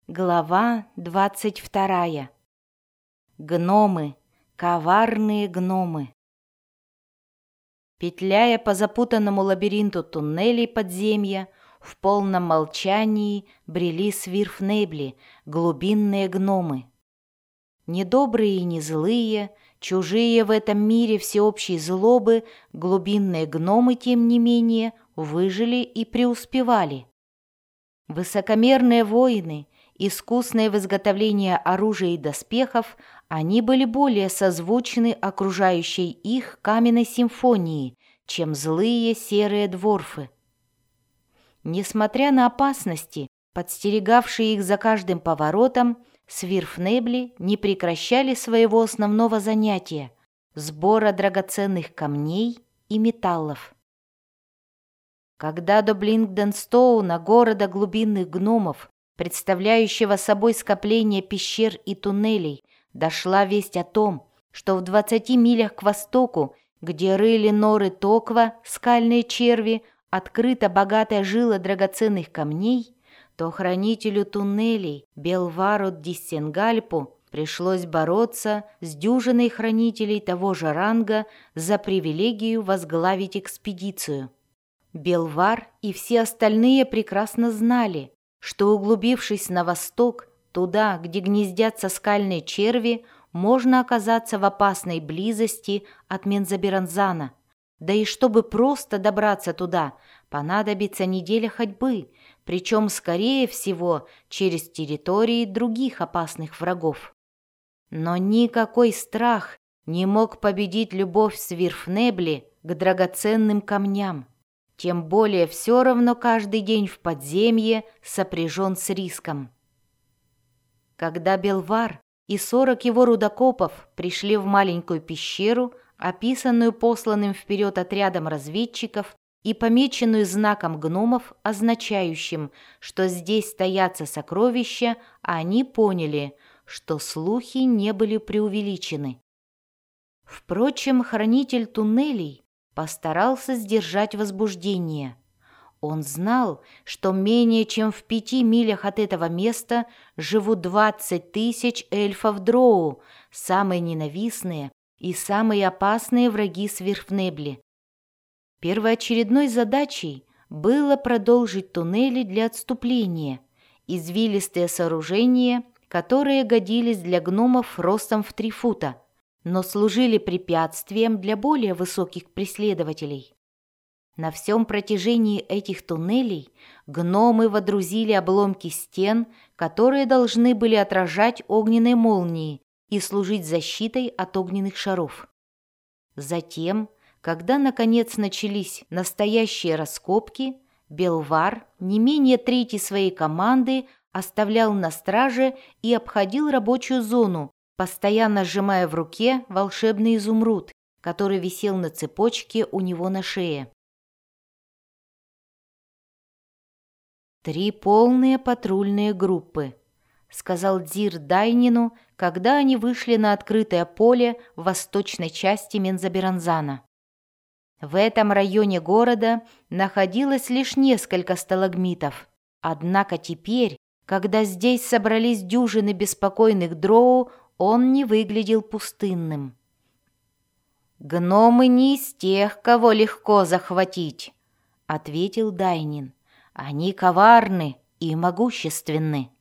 Глава 22. Гномы, коварные гномы. Петляя по запутанному лабиринту туннелей подземья, в полном молчании брели Свирфнебли, глубинные гномы. Не добрые и не злые, чужие в этом мире всеобщей злобы, глубинные гномы, тем не менее, выжили и преуспевали. Высокомерные воины, искусные в изготовлении оружия и доспехов, они были более созвучны окружающей их каменной симфонии, чем злые серые дворфы. Несмотря на опасности, подстерегавшие их за каждым поворотом, Свирфнебли не прекращали своего основного занятия – сбора драгоценных камней и металлов. Когда до Блингденстоуна, города глубинных гномов, представляющего собой скопление пещер и туннелей, дошла весть о том, что в 20 милях к востоку, где рыли норы Токва, скальные черви, открыта богатая жила драгоценных камней, то хранителю туннелей Белвару Диссенгальпу пришлось бороться с дюжиной хранителей того же ранга за привилегию возглавить экспедицию. Белвар и все остальные прекрасно знали, что, углубившись на восток, туда, где гнездятся скальные черви, можно оказаться в опасной близости от Мензаберанзана. Да и чтобы просто добраться туда, понадобится неделя ходьбы, причем, скорее всего, через территории других опасных врагов. Но никакой страх не мог победить любовь Свирфнебли к драгоценным камням. Тем более все равно каждый день в подземье сопряжен с риском. Когда Белвар и 40 его рудокопов пришли в маленькую пещеру, описанную посланным вперед отрядом разведчиков и помеченную знаком гномов, означающим, что здесь стоятся сокровища, они поняли, что слухи не были преувеличены. Впрочем, хранитель туннелей постарался сдержать возбуждение. Он знал, что менее чем в 5 милях от этого места живут 20 тысяч эльфов-дроу, самые ненавистные и самые опасные враги Свирфнебли. Первоочередной задачей было продолжить туннели для отступления, извилистые сооружения, которые годились для гномов ростом в 3 фута, но служили препятствием для более высоких преследователей. На всем протяжении этих туннелей гномы водрузили обломки стен, которые должны были отражать огненные молнии и служить защитой от огненных шаров. Затем, когда наконец начались настоящие раскопки, Белвар не менее трети своей команды оставлял на страже и обходил рабочую зону, постоянно сжимая в руке волшебный изумруд, который висел на цепочке у него на шее. 3 полные патрульные группы, сказал Дзир Дайнину, когда они вышли на открытое поле в восточной части Мензаберанзана. В этом районе города находилось лишь несколько сталагмитов, однако теперь, когда здесь собрались дюжины беспокойных дроу, он не выглядел пустынным. «Гномы не из тех, кого легко захватить», — ответил Дайнин. «Они коварны и могущественны».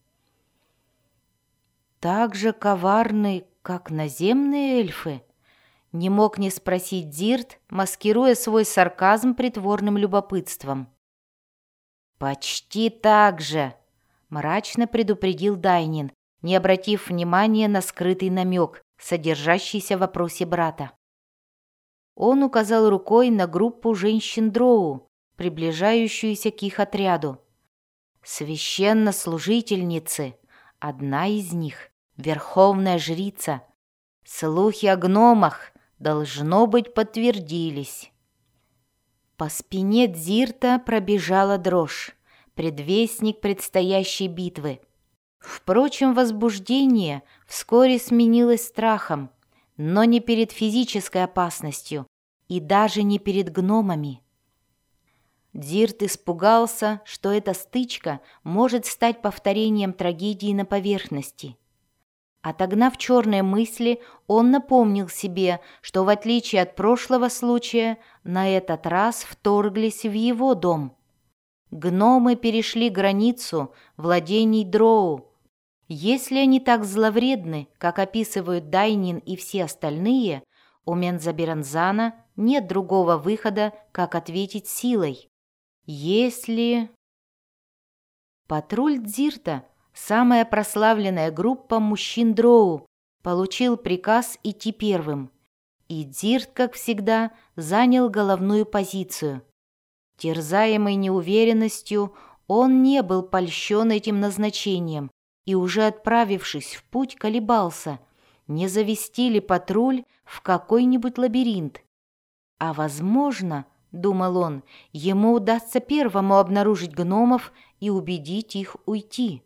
«Так же коварны, как наземные эльфы?» — не мог не спросить Дзирт, маскируя свой сарказм притворным любопытством. «Почти так же», — мрачно предупредил Дайнин, не обратив внимания на скрытый намек, содержащийся в вопросе брата. Он указал рукой на группу женщин-дроу, приближающуюся к их отряду. Священнослужительницы, одна из них, верховная жрица. Слухи о гномах, должно быть, подтвердились. По спине Дзирта пробежала дрожь, предвестник предстоящей битвы. Впрочем, возбуждение вскоре сменилось страхом, но не перед физической опасностью и даже не перед гномами. Дирт испугался, что эта стычка может стать повторением трагедии на поверхности. Отогнав черные мысли, он напомнил себе, что в отличие от прошлого случая, на этот раз вторглись в его дом. Гномы перешли границу владений Дроу. Если они так зловредны, как описывают Дайнин и все остальные, у Мензаберанзана нет другого выхода, как ответить силой. Если... Патруль Дзирта, самая прославленная группа мужчин Дроу, получил приказ идти первым, и Дзирт, как всегда, занял головную позицию. Терзаемый неуверенностью, он не был польщен этим назначением и, уже отправившись в путь, колебался, не завести ли патруль в какой-нибудь лабиринт. А возможно, думал он, ему удастся первому обнаружить гномов и убедить их уйти.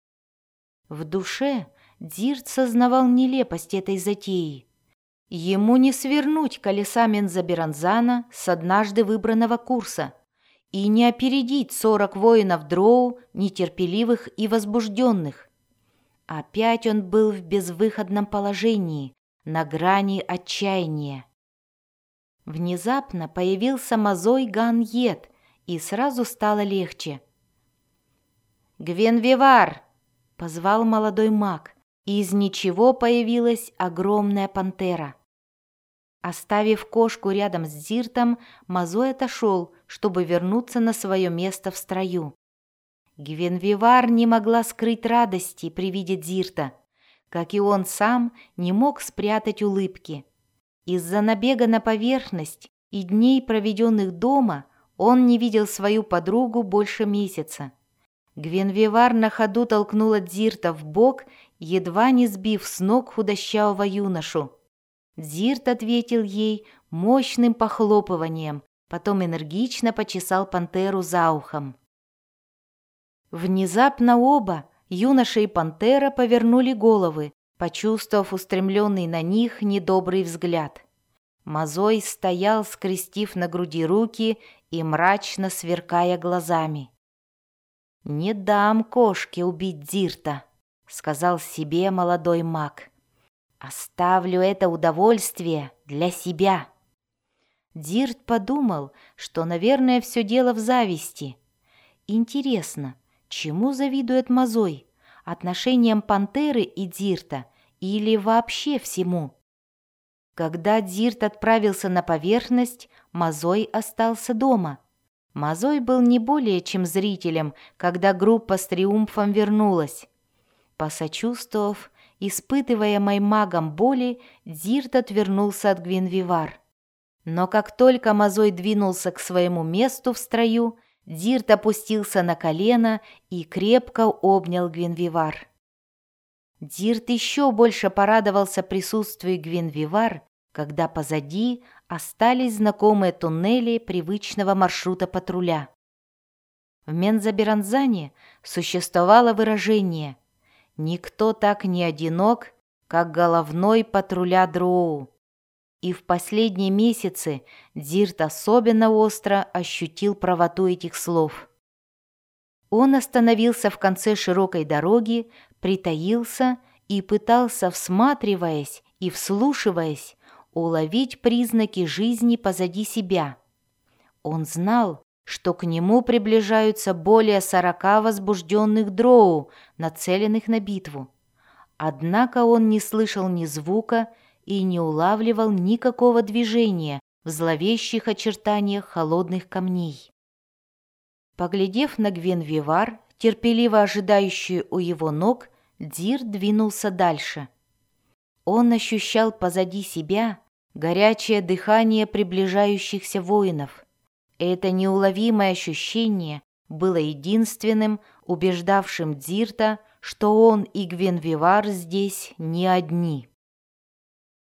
В душе Дзирт сознавал нелепость этой затеи. Ему не свернуть колеса Мензаберанзана с однажды выбранного курса и не опередить 40 воинов Дроу, нетерпеливых и возбужденных. Опять он был в безвыходном положении, на грани отчаяния. Внезапно появился Мазой Ган-Ед, и сразу стало легче. «Гвен-Вивар!» — позвал молодой маг, и из ничего появилась огромная пантера. Оставив кошку рядом с Дзиртом, Мазой отошел, чтобы вернуться на свое место в строю. Гвен-Вивар не могла скрыть радости при виде Дзирта, как и он сам не мог спрятать улыбки. Из-за набега на поверхность и дней, проведенных дома, он не видел свою подругу больше месяца. Гвен-Вивар на ходу толкнула Дзирта в бок, едва не сбив с ног худощавого юношу. Дзирт ответил ей мощным похлопыванием, потом энергично почесал пантеру за ухом. Внезапно оба, юноша и пантера, повернули головы, почувствовав устремленный на них недобрый взгляд. Мазой стоял, скрестив на груди руки и мрачно сверкая глазами. «Не дам кошке убить Дзирта», — сказал себе молодой маг. «Оставлю это удовольствие для себя». Дзирт подумал, что, наверное, все дело в зависти. Интересно, чему завидует Мазой? Отношениям пантеры и Дзирта или вообще всему? Когда Дзирт отправился на поверхность, Мазой остался дома. Мазой был не более чем зрителем, когда группа с триумфом вернулась. Посочувствовав испытываемой магом боли, Дзирт отвернулся от Гвен-Вивар. Но как только Мазой двинулся к своему месту в строю, Дзирт опустился на колено и крепко обнял Гвен-Вивар. Дзирт еще больше порадовался присутствию Гвен-Вивар, когда позади остались знакомые туннели привычного маршрута патруля. В Мензаберанзане существовало выражение «Никто так не одинок, как головной патруля Дроу». И в последние месяцы Дзирт особенно остро ощутил правоту этих слов. Он остановился в конце широкой дороги, притаился и пытался, всматриваясь и вслушиваясь, уловить признаки жизни позади себя. Он знал, что к нему приближаются более 40 возбужденных дроу, нацеленных на битву. Однако он не слышал ни звука и не улавливал никакого движения в зловещих очертаниях холодных камней. Поглядев на Гвен-Вивар, терпеливо ожидающую у его ног, Дзирт двинулся дальше. Он ощущал позади себя горячее дыхание приближающихся воинов. Это неуловимое ощущение было единственным, убеждавшим Дзирта, что он и Гвен-Вивар здесь не одни.